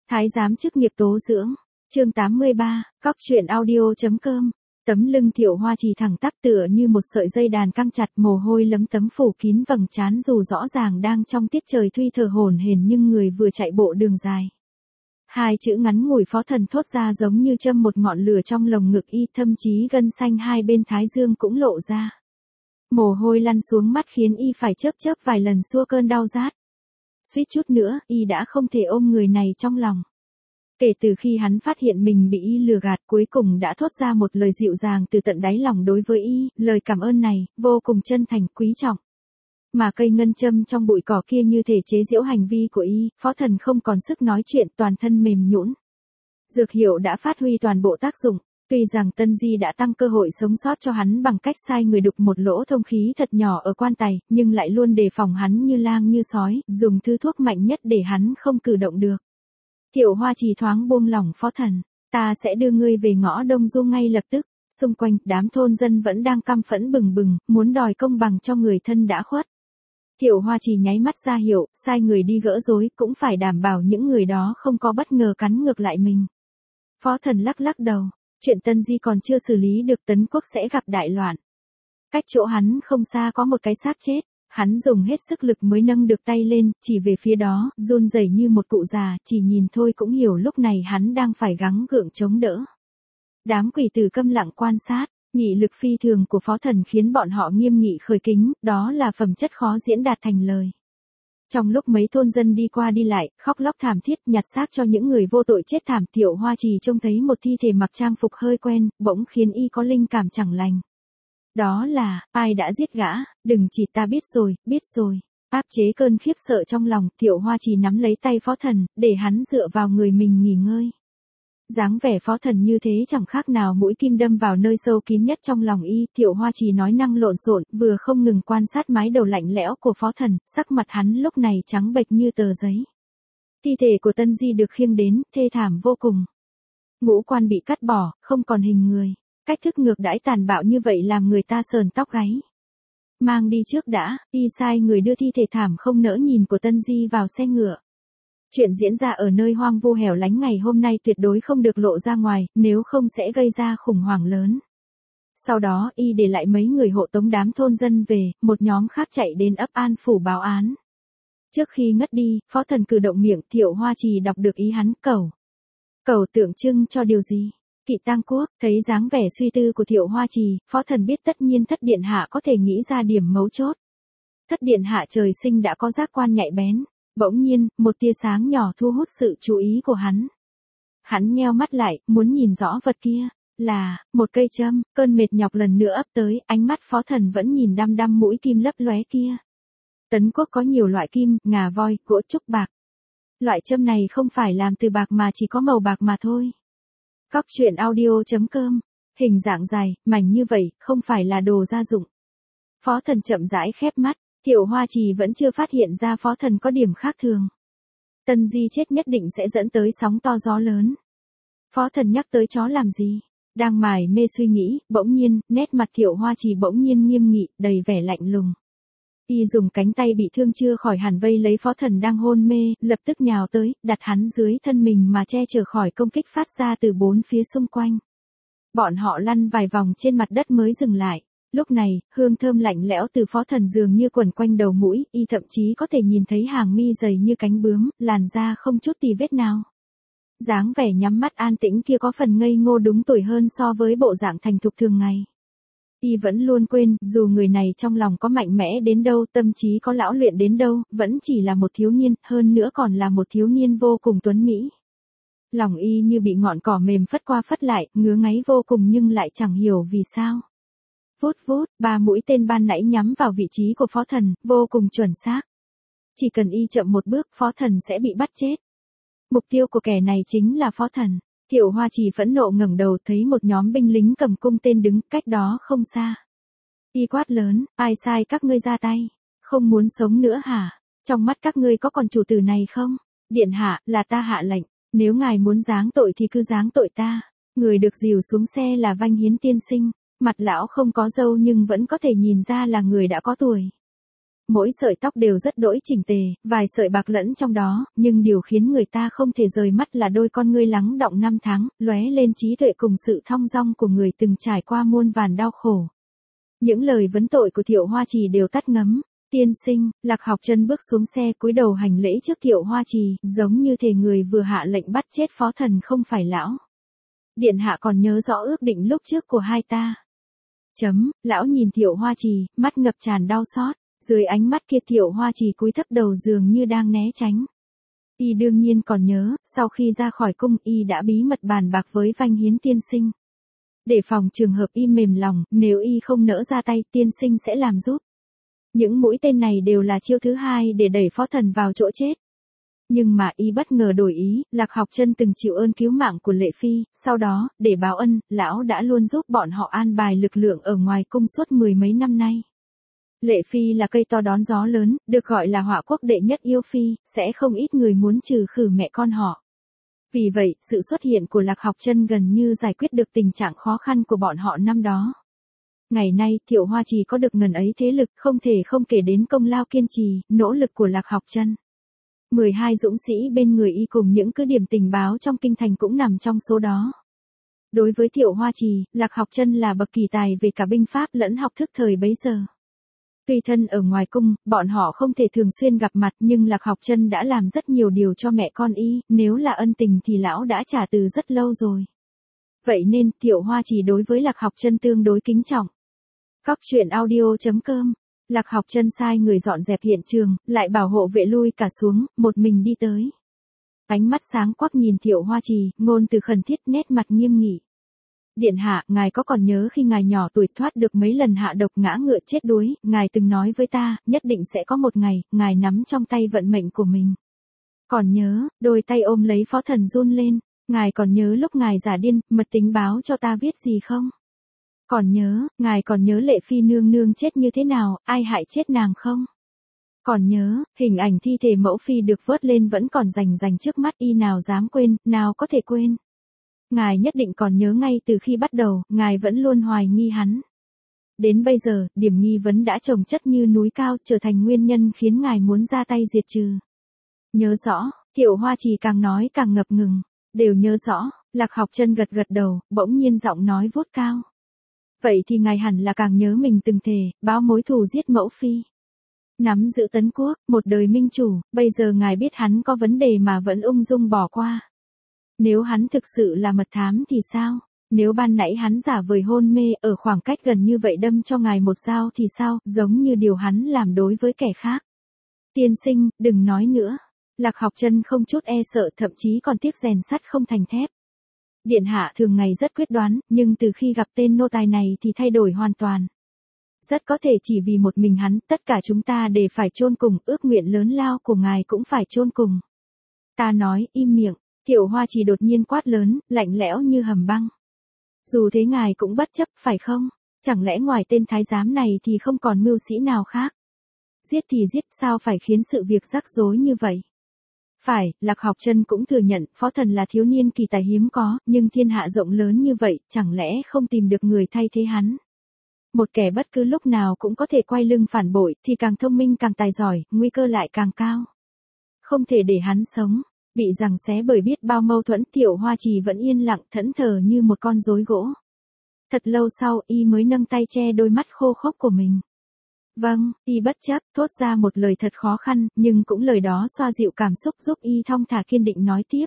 Thái giám chức nghiệp tố dưỡng. Chương 83, cóc truyện audio.com. Tấm lưng Thiệu Hoa Trì thẳng tắp tựa như một sợi dây đàn căng chặt, mồ hôi lấm tấm phủ kín vầng trán, dù rõ ràng đang trong tiết trời thuy thở hổn hển nhưng người vừa chạy bộ đường dài. Hai chữ ngắn ngủi Phó Thần thốt ra giống như châm một ngọn lửa trong lồng ngực y, thậm chí gân xanh hai bên thái dương cũng lộ ra. Mồ hôi lăn xuống mắt khiến y phải chớp chớp vài lần xua cơn đau rát. Suýt chút nữa, y đã không thể ôm người này trong lòng. Kể từ khi hắn phát hiện mình bị y lừa gạt, cuối cùng đã thốt ra một lời dịu dàng từ tận đáy lòng đối với y, lời cảm ơn này, vô cùng chân thành, quý trọng. Mà cây ngân châm trong bụi cỏ kia như thể chế giễu hành vi của y, Phó Thần không còn sức nói chuyện, toàn thân mềm nhũn. Dược hiệu đã phát huy toàn bộ tác dụng. Tuy rằng Tân Di đã tăng cơ hội sống sót cho hắn bằng cách sai người đục một lỗ thông khí thật nhỏ ở quan tài, nhưng lại luôn đề phòng hắn như lang như sói, dùng thứ thuốc mạnh nhất để hắn không cử động được. Thiệu Hoa Trì thoáng buông lỏng Phó Thần, ta sẽ đưa ngươi về ngõ Đông Du ngay lập tức. Xung quanh, đám thôn dân vẫn đang căm phẫn bừng bừng, muốn đòi công bằng cho người thân đã khuất. Thiệu Hoa Trì nháy mắt ra hiệu, sai người đi gỡ rối, cũng phải đảm bảo những người đó không có bất ngờ cắn ngược lại mình. Phó Thần lắc lắc đầu. Chuyện Tân Di còn chưa xử lý được, Tấn Quốc sẽ gặp đại loạn. Cách chỗ hắn không xa có một cái xác chết, hắn dùng hết sức lực mới nâng được tay lên, chỉ về phía đó, run rẩy như một cụ già, chỉ nhìn thôi cũng hiểu lúc này hắn đang phải gắng gượng chống đỡ. Đám quỷ tử câm lặng quan sát, nghị lực phi thường của Phó Thần khiến bọn họ nghiêm nghị khởi kính, đó là phẩm chất khó diễn đạt thành lời. Trong lúc mấy thôn dân đi qua đi lại, khóc lóc thảm thiết nhặt xác cho những người vô tội chết thảm, Thiệu Hoa Trì trông thấy một thi thể mặc trang phục hơi quen, bỗng khiến y có linh cảm chẳng lành. Đó là, ai đã giết gã, đừng chỉ ta biết rồi. Áp chế cơn khiếp sợ trong lòng, Thiệu Hoa Trì nắm lấy tay Phó Thần, để hắn dựa vào người mình nghỉ ngơi. Dáng vẻ Phó Thần như thế chẳng khác nào mũi kim đâm vào nơi sâu kín nhất trong lòng y. Thiệu Hoa Trì nói năng lộn xộn, vừa không ngừng quan sát mái đầu lạnh lẽo của Phó Thần, sắc mặt hắn lúc này trắng bệch như tờ giấy. Thi thể của Tân Di được khiêng đến, thê thảm vô cùng. Ngũ quan bị cắt bỏ, không còn hình người. Cách thức ngược đãi tàn bạo như vậy làm người ta sờn tóc gáy. Mang đi trước đã, y sai người đưa thi thể thảm không nỡ nhìn của Tân Di vào xe ngựa. Chuyện diễn ra ở nơi hoang vu hẻo lánh ngày hôm nay tuyệt đối không được lộ ra ngoài, nếu không sẽ gây ra khủng hoảng lớn. Sau đó, y để lại mấy người hộ tống đám thôn dân về, một nhóm khác chạy đến ấp An Phủ báo án. Trước khi ngất đi, Phó Thần cử động miệng, Thiệu Hoa Trì đọc được ý hắn, cầu tượng trưng cho điều gì? Kỵ tang quốc. Thấy dáng vẻ suy tư của Thiệu Hoa Trì, Phó Thần biết tất nhiên Thất Điện Hạ có thể nghĩ ra điểm mấu chốt. Thất Điện Hạ trời sinh đã có giác quan nhạy bén. Bỗng nhiên, một tia sáng nhỏ thu hút sự chú ý của hắn. Hắn nheo mắt lại, muốn nhìn rõ vật kia. Là, một cây châm, cơn mệt nhọc lần nữa ấp tới, ánh mắt Phó Thần vẫn nhìn đăm đăm mũi kim lấp lóe kia. Tấn Quốc có nhiều loại kim, ngà voi, gỗ trúc bạc. Loại châm này không phải làm từ bạc mà chỉ có màu bạc mà thôi. Cóc truyện audio.com. Hình dạng dài, mảnh như vậy, không phải là đồ gia dụng. Phó Thần chậm rãi khép mắt. Thiệu Hoa Trì vẫn chưa phát hiện ra Phó Thần có điểm khác thường. Tân Di chết nhất định sẽ dẫn tới sóng to gió lớn. Phó Thần nhắc tới chó làm gì? Đang mải mê suy nghĩ, bỗng nhiên, nét mặt Thiệu Hoa Trì bỗng nhiên nghiêm nghị, đầy vẻ lạnh lùng. Y dùng cánh tay bị thương chưa khỏi hẳn vây lấy Phó Thần đang hôn mê, lập tức nhào tới, đặt hắn dưới thân mình mà che chở khỏi công kích phát ra từ bốn phía xung quanh. Bọn họ lăn vài vòng trên mặt đất mới dừng lại. Lúc này, hương thơm lạnh lẽo từ Phó Thần dường như quẩn quanh đầu mũi, y thậm chí có thể nhìn thấy hàng mi dày như cánh bướm, làn da không chút tì vết nào. Dáng vẻ nhắm mắt an tĩnh kia có phần ngây ngô đúng tuổi hơn so với bộ dạng thành thục thường ngày. Y vẫn luôn quên, dù người này trong lòng có mạnh mẽ đến đâu, tâm trí có lão luyện đến đâu, vẫn chỉ là một thiếu niên, hơn nữa còn là một thiếu niên vô cùng tuấn mỹ. Lòng y như bị ngọn cỏ mềm phất qua phất lại, ngứa ngáy vô cùng nhưng lại chẳng hiểu vì sao. Vút vút, 3 mũi tên ban nãy nhắm vào vị trí của Phó Thần, vô cùng chuẩn xác. Chỉ cần y chậm một bước, Phó Thần sẽ bị bắt chết. Mục tiêu của kẻ này chính là Phó Thần. Thiệu Hoa Trì phẫn nộ ngẩng đầu thấy một nhóm binh lính cầm cung tên đứng cách đó không xa. Y quát lớn, ai sai các ngươi ra tay? Không muốn sống nữa hả? Trong mắt các ngươi có còn chủ tử này không? Điện hạ, là ta hạ lệnh. Nếu ngài muốn giáng tội thì cứ giáng tội ta. Người được dìu xuống xe là Vanh Hiến tiên sinh. Mặt lão không có râu nhưng vẫn có thể nhìn ra là người đã có tuổi. mỗi sợi tóc đều rất đỗi chỉnh tề, vài sợi bạc lẫn trong đó, nhưng điều khiến người ta không thể rời mắt là đôi con ngươi lắng đọng năm tháng, lóe lên trí tuệ cùng sự thong dong của người từng trải qua muôn vàn đau khổ. Những lời vấn tội của Thiệu Hoa Trì đều tắt ngấm. Tiên sinh, Lạc Học Chân bước xuống xe cúi đầu hành lễ trước Thiệu Hoa Trì, giống như thể người vừa hạ lệnh bắt chết phó thần không phải lão. Điện hạ còn nhớ rõ ước định lúc trước của hai ta. Lão nhìn Thiệu Hoa Trì, mắt ngập tràn đau xót, dưới ánh mắt kia Thiệu Hoa Trì cúi thấp đầu dường như đang né tránh. Y đương nhiên còn nhớ, sau khi ra khỏi cung y đã bí mật bàn bạc với Vanh Hiến tiên sinh. Để phòng trường hợp y mềm lòng, nếu y không nỡ ra tay tiên sinh sẽ làm giúp. Những mũi tên này đều là chiêu thứ hai để đẩy phó thần vào chỗ chết. Nhưng mà y bất ngờ đổi ý, Lạc Học Chân từng chịu ơn cứu mạng của Lệ Phi, sau đó, để báo ân, lão đã luôn giúp bọn họ an bài lực lượng ở ngoài cung suốt 10 mấy năm nay. Lệ Phi là cây to đón gió lớn, được gọi là họa quốc đệ nhất yêu phi, sẽ không ít người muốn trừ khử mẹ con họ. Vì vậy, sự xuất hiện của Lạc Học Chân gần như giải quyết được tình trạng khó khăn của bọn họ năm đó. Ngày nay, Thiệu Hoa Trì có được ngần ấy thế lực, không thể không kể đến công lao kiên trì, nỗ lực của Lạc Học Chân. 12 dũng sĩ bên người y cùng những cứ điểm tình báo trong kinh thành cũng nằm trong số đó. Đối với Thiệu Hoa Trì, Lạc Học Chân là bậc kỳ tài về cả binh pháp lẫn học thức thời bấy giờ. Tuy thân ở ngoài cung, bọn họ không thể thường xuyên gặp mặt nhưng Lạc Học Chân đã làm rất nhiều điều cho mẹ con y, nếu là ân tình thì lão đã trả từ rất lâu rồi. Vậy nên, Thiệu Hoa Trì đối với Lạc Học Chân tương đối kính trọng. Cóc truyện audio.com. Lạc Học Chân sai người dọn dẹp hiện trường, lại bảo hộ vệ lui cả xuống, một mình đi tới. Ánh mắt sáng quắc nhìn Thiệu Hoa Trì, ngôn từ khẩn thiết, nét mặt nghiêm nghị. Điện hạ, ngài có còn nhớ khi ngài nhỏ tuổi thoát được mấy lần hạ độc ngã ngựa chết đuối, ngài từng nói với ta, nhất định sẽ có một ngày, ngài nắm trong tay vận mệnh của mình. Còn nhớ, đôi tay ôm lấy phó thần run lên, ngài còn nhớ lúc ngài giả điên, mật tính báo cho ta viết gì không? Ngài còn nhớ Lệ Phi nương nương chết như thế nào, ai hại chết nàng không? Còn nhớ, hình ảnh thi thể mẫu phi được vớt lên vẫn còn rành trước mắt y nào dám quên, nào có thể quên. Ngài nhất định còn nhớ ngay từ khi bắt đầu, ngài vẫn luôn hoài nghi hắn. Đến bây giờ, điểm nghi vấn đã chồng chất như núi cao, trở thành nguyên nhân khiến ngài muốn ra tay diệt trừ. Nhớ rõ, Thiệu Hoa Trì càng nói càng ngập ngừng, đều nhớ rõ, Lạc Học Chân gật gật đầu, bỗng nhiên giọng nói vút cao. Vậy thì ngài hẳn là càng nhớ mình từng thề, báo mối thù giết mẫu phi. Nắm giữ Tấn Quốc, một đời minh chủ, bây giờ ngài biết hắn có vấn đề mà vẫn ung dung bỏ qua. Nếu hắn thực sự là mật thám thì sao? Nếu ban nãy hắn giả vời hôn mê ở khoảng cách gần như vậy đâm cho ngài một dao thì sao, giống như điều hắn làm đối với kẻ khác. Tiên sinh, đừng nói nữa. Lạc Học Chân không chút e sợ, thậm chí còn tiếc rèn sắt không thành thép. Điện hạ thường ngày rất quyết đoán, nhưng từ khi gặp tên nô tài này thì thay đổi hoàn toàn. Rất có thể chỉ vì một mình hắn, tất cả chúng ta đều phải chôn cùng, ước nguyện lớn lao của ngài cũng phải chôn cùng. Ta nói, im miệng. Thiệu Hoa Trì đột nhiên quát lớn, lạnh lẽo như hầm băng. Dù thế ngài cũng bất chấp, phải không? Chẳng lẽ ngoài tên thái giám này thì không còn mưu sĩ nào khác? Giết thì giết, sao phải khiến sự việc rắc rối như vậy? Phải, Lạc Học Chân cũng thừa nhận, phó thần là thiếu niên kỳ tài hiếm có, nhưng thiên hạ rộng lớn như vậy, chẳng lẽ không tìm được người thay thế hắn? Một kẻ bất cứ lúc nào cũng có thể quay lưng phản bội, thì càng thông minh càng tài giỏi, nguy cơ lại càng cao. Không thể để hắn sống. Bị giằng xé bởi biết bao mâu thuẫn, Thiệu Hoa Trì vẫn yên lặng thẫn thờ như một con rối gỗ. Thật lâu sau, y mới nâng tay che đôi mắt khô khốc của mình. Vâng, y bất chấp, thốt ra một lời thật khó khăn, nhưng cũng lời đó xoa dịu cảm xúc giúp y thong thả kiên định nói tiếp.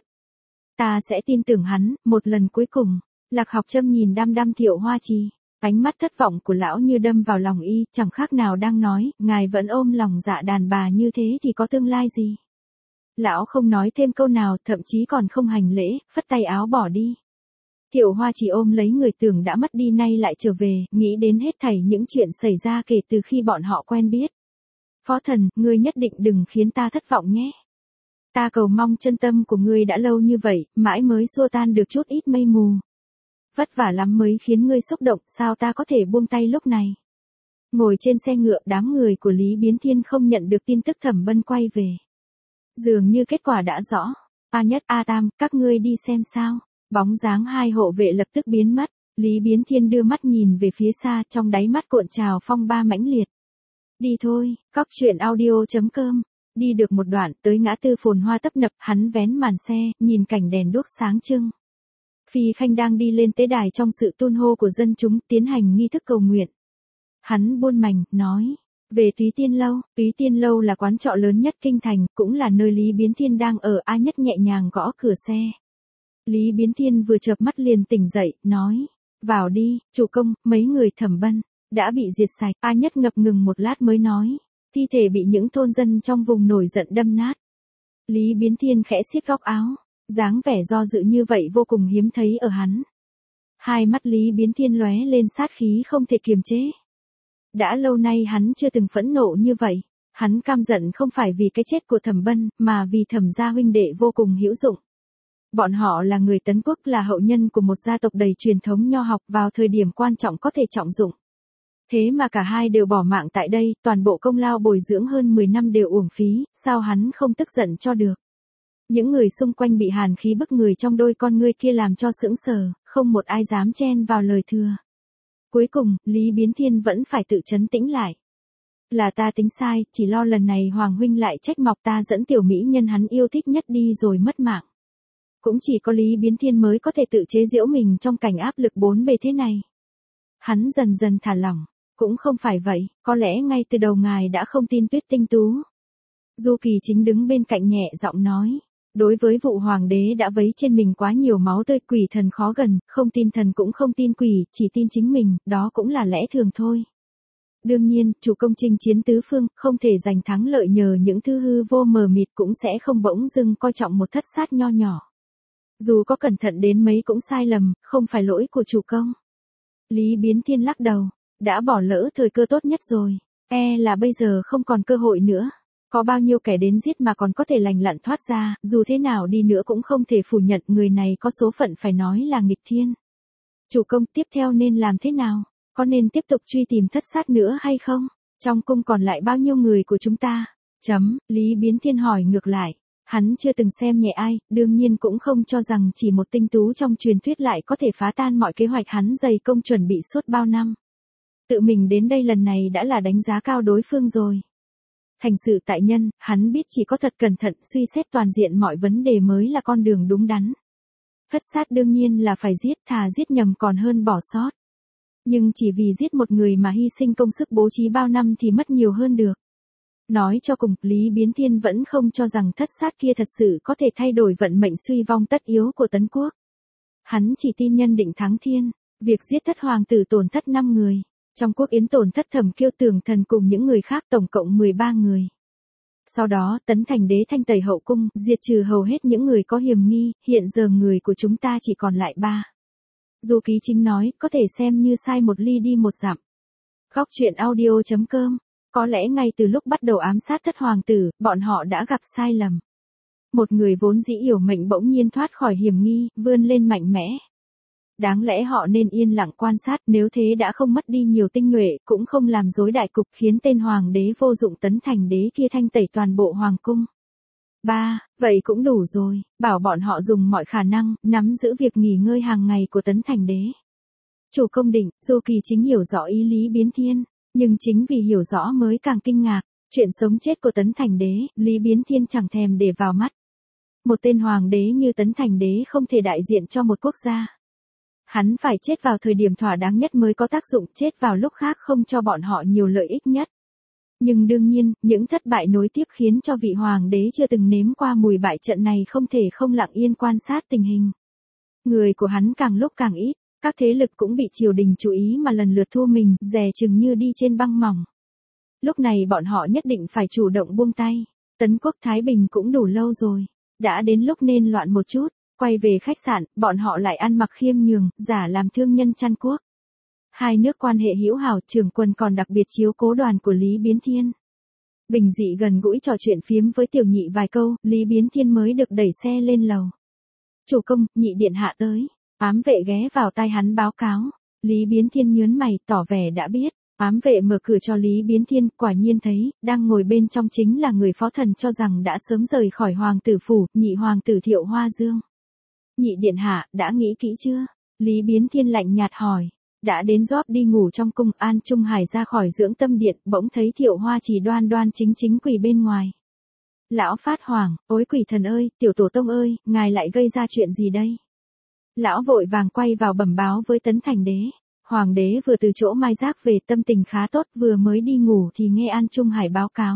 Ta sẽ tin tưởng hắn, một lần cuối cùng. Lạc Học Chân nhìn đăm đăm Thiệu Hoa Trì. Ánh mắt thất vọng của lão như đâm vào lòng y, chẳng khác nào đang nói, ngài vẫn ôm lòng dạ đàn bà như thế thì có tương lai gì. Lão không nói thêm câu nào, thậm chí còn không hành lễ, phất tay áo bỏ đi. Thiệu Hoa Trì ôm lấy người tưởng đã mất đi nay lại trở về, nghĩ đến hết thảy những chuyện xảy ra kể từ khi bọn họ quen biết. Phó thần, ngươi nhất định đừng khiến ta thất vọng nhé. Ta cầu mong chân tâm của ngươi đã lâu như vậy, mãi mới xua tan được chút ít mây mù. Vất vả lắm mới khiến ngươi xúc động, sao ta có thể buông tay lúc này. Ngồi trên xe ngựa, đám người của Lý Biến Thiên không nhận được tin tức Thẩm Bân quay về. Dường như kết quả đã rõ. A Nhất, A Tam, các ngươi đi xem sao. Bóng dáng hai hộ vệ lập tức biến mất. Lý Biến Thiên đưa mắt nhìn về phía xa, trong đáy mắt cuộn trào phong ba mãnh liệt. Đi thôi, cóc truyện audio.com. Đi được một đoạn tới ngã tư phồn hoa tấp nập, hắn vén màn xe, nhìn cảnh đèn đuốc sáng trưng. Phi Khanh đang đi lên tế đài trong sự tôn hô của dân chúng, tiến hành nghi thức cầu nguyện. Hắn buôn mành, nói. Về Túy Tiên Lâu là quán trọ lớn nhất kinh thành, cũng là nơi Lý Biến Thiên đang ở. A Nhất nhẹ nhàng gõ cửa xe. Lý Biến Thiên vừa chợp mắt liền tỉnh dậy, nói. Vào đi, chủ công, mấy người Thẩm Bân đã bị diệt sạch. A Nhất ngập ngừng một lát mới nói. Thi thể bị những thôn dân trong vùng nổi giận đâm nát. Lý Biến Thiên khẽ siết góc áo. Dáng vẻ do dự như vậy vô cùng hiếm thấy ở hắn. Hai mắt Lý Biến Thiên lóe lên sát khí không thể kiềm chế. Đã lâu nay hắn chưa từng phẫn nộ như vậy. Hắn căm giận không phải vì cái chết của Thẩm Bân, mà vì Thẩm gia huynh đệ vô cùng hữu dụng. Bọn họ là người Tấn Quốc, là hậu nhân của một gia tộc đầy truyền thống nho học, vào thời điểm quan trọng có thể trọng dụng. Thế mà cả hai đều bỏ mạng tại đây, toàn bộ công lao bồi dưỡng hơn 10 năm đều uổng phí, sao hắn không tức giận cho được. Những người xung quanh bị hàn khí bức người trong đôi con ngươi kia làm cho sững sờ, không một ai dám chen vào lời thừa. Cuối cùng, Lý Biến Thiên vẫn phải tự trấn tĩnh lại. Là ta tính sai, chỉ lo lần này Hoàng huynh lại trách móc ta dẫn tiểu mỹ nhân hắn yêu thích nhất đi rồi mất mạng. Cũng chỉ có Lý Biến Thiên mới có thể tự chế giễu mình trong cảnh áp lực bốn bề thế này. Hắn dần dần thả lỏng. Cũng không phải vậy, có lẽ ngay từ đầu ngài đã không tin Tuyết Tinh Tú. Du Kỳ Chính đứng bên cạnh nhẹ giọng nói. Đối với vụ hoàng đế đã vấy trên mình quá nhiều máu tươi, quỷ thần khó gần, không tin thần cũng không tin quỷ, chỉ tin chính mình, đó cũng là lẽ thường thôi. Đương nhiên, chủ công chinh chiến tứ phương, không thể giành thắng lợi nhờ những thứ hư vô mờ mịt, cũng sẽ không bỗng dưng coi trọng một thất sát nho nhỏ. Dù có cẩn thận đến mấy cũng sai lầm, không phải lỗi của chủ công. Lý Biến Thiên lắc đầu. Đã bỏ lỡ thời cơ tốt nhất rồi. Là bây giờ không còn cơ hội nữa. Có bao nhiêu kẻ đến giết mà còn có thể lành lặn thoát ra, dù thế nào đi nữa cũng không thể phủ nhận người này có số phận phải nói là nghịch thiên. Chủ công, tiếp theo nên làm thế nào? Có nên tiếp tục truy tìm thất sát nữa hay không? Trong cung còn lại bao nhiêu người của chúng ta? Lý Biến Thiên hỏi ngược lại. Hắn chưa từng xem nhẹ ai, đương nhiên cũng không cho rằng chỉ một tinh tú trong truyền thuyết lại có thể phá tan mọi kế hoạch hắn dày công chuẩn bị suốt bao năm. Tự mình đến đây lần này đã là đánh giá cao đối phương rồi. Thành sự tại nhân, hắn biết chỉ có thật cẩn thận suy xét toàn diện mọi vấn đề mới là con đường đúng đắn. Thất sát đương nhiên là phải giết, thà giết nhầm còn hơn bỏ sót. Nhưng chỉ vì giết một người mà hy sinh công sức bố trí bao năm thì mất nhiều hơn được. Nói cho cùng, Lý Biến Thiên vẫn không cho rằng thất sát kia thật sự có thể thay đổi vận mệnh suy vong tất yếu của Tấn Quốc. Hắn chỉ tin nhân định thắng thiên, việc giết thất hoàng tử tổn thất 5 người. Trong quốc yến tổn thất Thẩm Kiêu Tường Thần cùng những người khác tổng cộng 13 người. Sau đó, Tấn Thành Đế thanh tẩy hậu cung, diệt trừ hầu hết những người có hiểm nghi, hiện giờ người của chúng ta chỉ còn lại 3. Du Ký Chính nói, có thể xem như sai một ly đi một dặm. Góc truyện audio.com. Có lẽ ngay từ lúc bắt đầu ám sát thất hoàng tử, bọn họ đã gặp sai lầm. Một người vốn dĩ yểu mệnh bỗng nhiên thoát khỏi hiểm nghi, vươn lên mạnh mẽ. Đáng lẽ họ nên yên lặng quan sát, nếu thế đã không mất đi nhiều tinh nhuệ, cũng không làm rối đại cục khiến tên hoàng đế vô dụng Tấn Thành Đế kia thanh tẩy toàn bộ hoàng cung. Vậy cũng đủ rồi, bảo bọn họ dùng mọi khả năng, nắm giữ việc nghỉ ngơi hàng ngày của Tấn Thành Đế. Chủ công định, Du Kỳ Chính hiểu rõ ý Lý Biến Thiên, nhưng chính vì hiểu rõ mới càng kinh ngạc, chuyện sống chết của Tấn Thành Đế, Lý Biến Thiên chẳng thèm để vào mắt. Một tên hoàng đế như Tấn Thành Đế không thể đại diện cho một quốc gia. Hắn phải chết vào thời điểm thỏa đáng nhất mới có tác dụng, chết vào lúc khác không cho bọn họ nhiều lợi ích nhất. Nhưng đương nhiên, những thất bại nối tiếp khiến cho vị hoàng đế chưa từng nếm qua mùi bại trận này không thể không lặng yên quan sát tình hình. Người của hắn càng lúc càng ít, các thế lực cũng bị triều đình chú ý mà lần lượt thua mình, dè chừng như đi trên băng mỏng. Lúc này bọn họ nhất định phải chủ động buông tay. Tấn Quốc Thái Bình cũng đủ lâu rồi, đã đến lúc nên loạn một chút. Quay về khách sạn, bọn họ lại ăn mặc khiêm nhường, giả làm thương nhân Trăn Quốc. Hai nước quan hệ hữu hảo, trưởng quân còn đặc biệt chiếu cố đoàn của Lý Biến Thiên. Bình dị gần gũi trò chuyện phiếm với tiểu nhị vài câu, Lý Biến Thiên mới được đẩy xe lên lầu. Chủ công, nhị điện hạ tới. Ám vệ ghé vào tai hắn báo cáo. Lý Biến Thiên nhớn mày, tỏ vẻ đã biết. Ám vệ mở cửa cho Lý Biến Thiên, quả nhiên thấy, đang ngồi bên trong chính là người phó thần cho rằng đã sớm rời khỏi hoàng tử phủ, nhị hoàng tử Thiệu Hoa Dương. Nhị điện hạ, đã nghĩ kỹ chưa? Lý Biến Thiên lạnh nhạt hỏi. Đã đến gióp đi ngủ trong cung, An Trung Hải ra khỏi dưỡng tâm điện, bỗng thấy Thiệu Hoa Chỉ đoan đoan chính chính quỳ bên ngoài. Lão phát hoảng, ôi quỷ thần ơi, tiểu tổ tông ơi, ngài lại gây ra chuyện gì đây? Lão vội vàng quay vào bẩm báo với Tấn Thành Đế. Hoàng đế vừa từ chỗ mai giác về, tâm tình khá tốt, vừa mới đi ngủ thì nghe An Trung Hải báo cáo.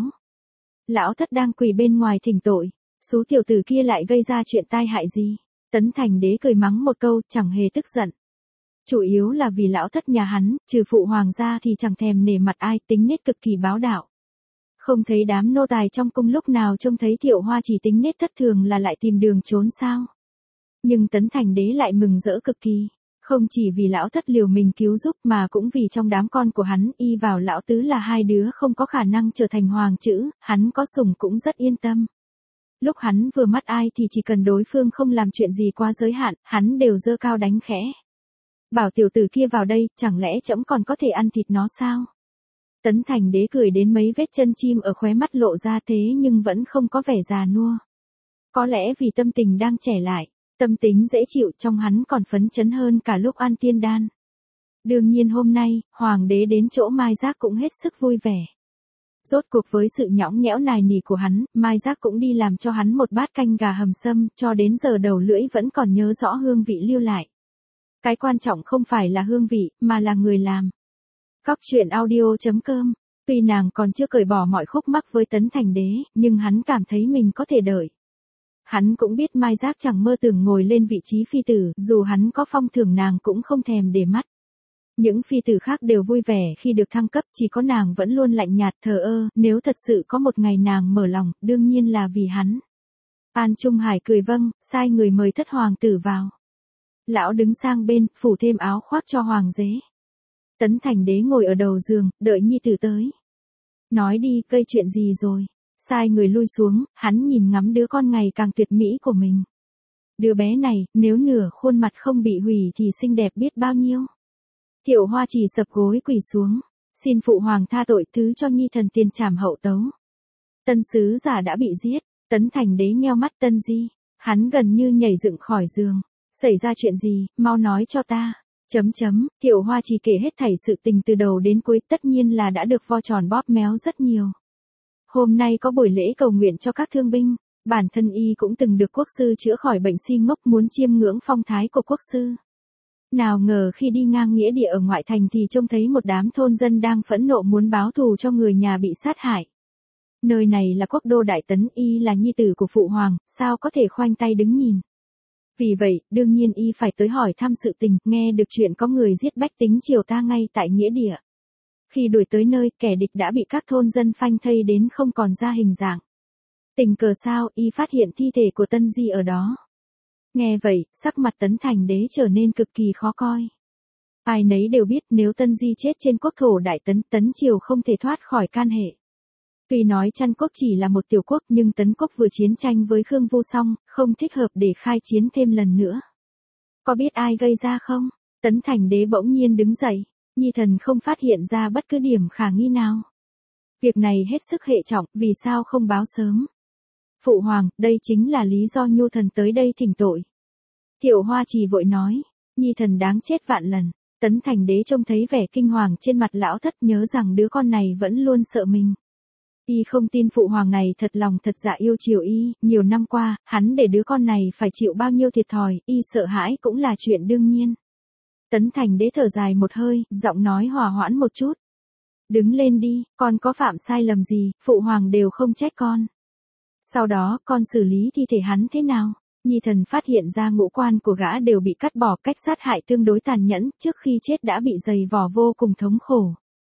Lão thất đang quỳ bên ngoài thỉnh tội, số tiểu tử kia lại gây ra chuyện tai hại gì? Tấn Thành Đế cười mắng một câu, chẳng hề tức giận. Chủ yếu là vì lão thất nhà hắn, trừ phụ hoàng gia thì chẳng thèm nể mặt ai, tính nết cực kỳ bá đạo. Không thấy đám nô tài trong cung lúc nào trông thấy Thiệu Hoa Chỉ tính nết thất thường là lại tìm đường trốn sao? Nhưng Tấn Thành Đế lại mừng rỡ cực kỳ. Không chỉ vì lão thất liều mình cứu giúp mà cũng vì trong đám con của hắn y vào lão tứ là hai đứa không có khả năng trở thành hoàng chữ, hắn có sủng cũng rất yên tâm. Lúc hắn vừa mắt ai thì chỉ cần đối phương không làm chuyện gì quá giới hạn, hắn đều giơ cao đánh khẽ. Bảo tiểu tử kia vào đây, chẳng lẽ trẫm còn có thể ăn thịt nó sao? Tấn Thành Đế cười đến mấy vết chân chim ở khóe mắt lộ ra thế nhưng vẫn không có vẻ già nua. Có lẽ vì tâm tình đang trẻ lại. Tâm tính dễ chịu, trong hắn còn phấn chấn hơn cả lúc ăn tiên đan. Đương nhiên hôm nay, hoàng đế đến chỗ Mai Giác cũng hết sức vui vẻ. Rốt cuộc với sự nhõng nhẽo nài nỉ của hắn, Mai Giác cũng đi làm cho hắn một bát canh gà hầm sâm, cho đến giờ đầu lưỡi vẫn còn nhớ rõ hương vị lưu lại. Cái quan trọng không phải là hương vị, mà là người làm. Cóc truyện audio.com. Tuy nàng còn chưa cởi bỏ mọi khúc mắc với Tấn Thành Đế, nhưng hắn cảm thấy mình có thể đợi. Hắn cũng biết Mai Giác chẳng mơ tưởng ngồi lên vị trí phi tử, dù hắn có phong thưởng nàng cũng không thèm để mắt. Những phi tử khác đều vui vẻ khi được thăng cấp, chỉ có nàng vẫn luôn lạnh nhạt thờ ơ, nếu thật sự có một ngày nàng mở lòng, đương nhiên là vì hắn. An Trung Hải cười vâng, sai người mời thất hoàng tử vào. Lão đứng sang bên, phủ thêm áo khoác cho hoàng đế. Tấn Thành Đế ngồi ở đầu giường, đợi nhi tử tới. Nói đi, gây chuyện gì rồi? Sai người lui xuống, hắn nhìn ngắm đứa con ngày càng tuyệt mỹ của mình. Đứa bé này, nếu nửa khuôn mặt không bị hủy thì xinh đẹp biết bao nhiêu. Thiệu Hoa Chỉ sập gối quỳ xuống. Xin phụ hoàng tha tội, thứ cho nhi thần tiền trảm hậu tấu. Tân sứ giả đã bị giết. Tấn Thành Đế nheo mắt Tân Di. Hắn gần như nhảy dựng khỏi giường. Xảy ra chuyện gì, mau nói cho ta. Thiệu Hoa Chỉ kể hết thảy sự tình từ đầu đến cuối, tất nhiên là đã được vo tròn bóp méo rất nhiều. Hôm nay có buổi lễ cầu nguyện cho các thương binh, bản thân y cũng từng được quốc sư chữa khỏi bệnh si ngốc, muốn chiêm ngưỡng phong thái của quốc sư. Nào ngờ khi đi ngang nghĩa địa ở ngoại thành thì trông thấy một đám thôn dân đang phẫn nộ muốn báo thù cho người nhà bị sát hại. Nơi này là quốc đô Đại Tấn, y là nhi tử của phụ hoàng, sao có thể khoanh tay đứng nhìn. Vì vậy, đương nhiên y phải tới hỏi thăm sự tình, nghe được chuyện có người giết bách tính triều ta ngay tại nghĩa địa. Khi đuổi tới nơi, kẻ địch đã bị các thôn dân phanh thây đến không còn ra hình dạng. Tình cờ sao, y phát hiện thi thể của Tân Di ở đó. Nghe vậy, sắc mặt Tấn Thành Đế trở nên cực kỳ khó coi. Ai nấy đều biết nếu Tân Di chết trên quốc thổ Đại Tấn, Tấn Triều không thể thoát khỏi can hệ. Tuy nói Trăn Quốc chỉ là một tiểu quốc nhưng Tấn Quốc vừa chiến tranh với Khương Vô Song, không thích hợp để khai chiến thêm lần nữa. Có biết ai gây ra không? Tấn Thành Đế bỗng nhiên đứng dậy. Nhi thần không phát hiện ra bất cứ điểm khả nghi nào. Việc này hết sức hệ trọng, vì sao không báo sớm? Phụ hoàng, đây chính là lý do nhu thần tới đây thỉnh tội. Thiệu Hoa Chỉ vội nói, nhi thần đáng chết vạn lần. Tấn Thành Đế trông thấy vẻ kinh hoàng trên mặt lão thất, nhớ rằng đứa con này vẫn luôn sợ mình. Y không tin phụ hoàng này thật lòng thật dạ yêu chiều y, nhiều năm qua, hắn để đứa con này phải chịu bao nhiêu thiệt thòi, y sợ hãi cũng là chuyện đương nhiên. Tấn Thành Đế thở dài một hơi, giọng nói hòa hoãn một chút. Đứng lên đi, con có phạm sai lầm gì, phụ hoàng đều không trách con. Sau đó, con xử lý thi thể hắn thế nào? Nhi thần phát hiện ra ngũ quan của gã đều bị cắt bỏ, cách sát hại tương đối tàn nhẫn, trước khi chết đã bị giày vò vô cùng thống khổ.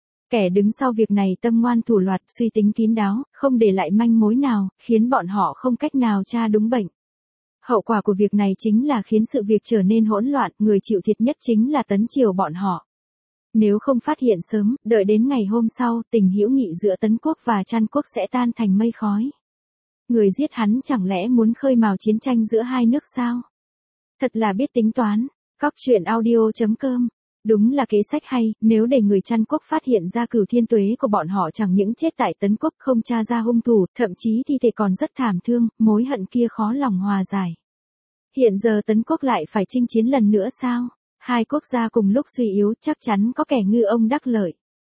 Kẻ đứng sau việc này tâm ngoan thủ loạt, suy tính kín đáo, không để lại manh mối nào, khiến bọn họ không cách nào tra đúng bệnh. Hậu quả của việc này chính là khiến sự việc trở nên hỗn loạn, người chịu thiệt nhất chính là Tấn Triều bọn họ. Nếu không phát hiện sớm, đợi đến ngày hôm sau, tình hữu nghị giữa Tấn Quốc và Trăn Quốc sẽ tan thành mây khói. Người giết hắn chẳng lẽ muốn khơi mào chiến tranh giữa hai nước sao? Thật là biết tính toán. Cóc truyện audio.com. Đúng là kế sách hay, nếu để người Trăn Quốc phát hiện ra cửu thiên tuế của bọn họ chẳng những chết tại Tấn Quốc không tra ra hung thủ, thậm chí thi thể còn rất thảm thương, mối hận kia khó lòng hòa giải. Hiện giờ Tấn Quốc lại phải chinh chiến lần nữa sao? Hai quốc gia cùng lúc suy yếu chắc chắn có kẻ ngư ông đắc lợi.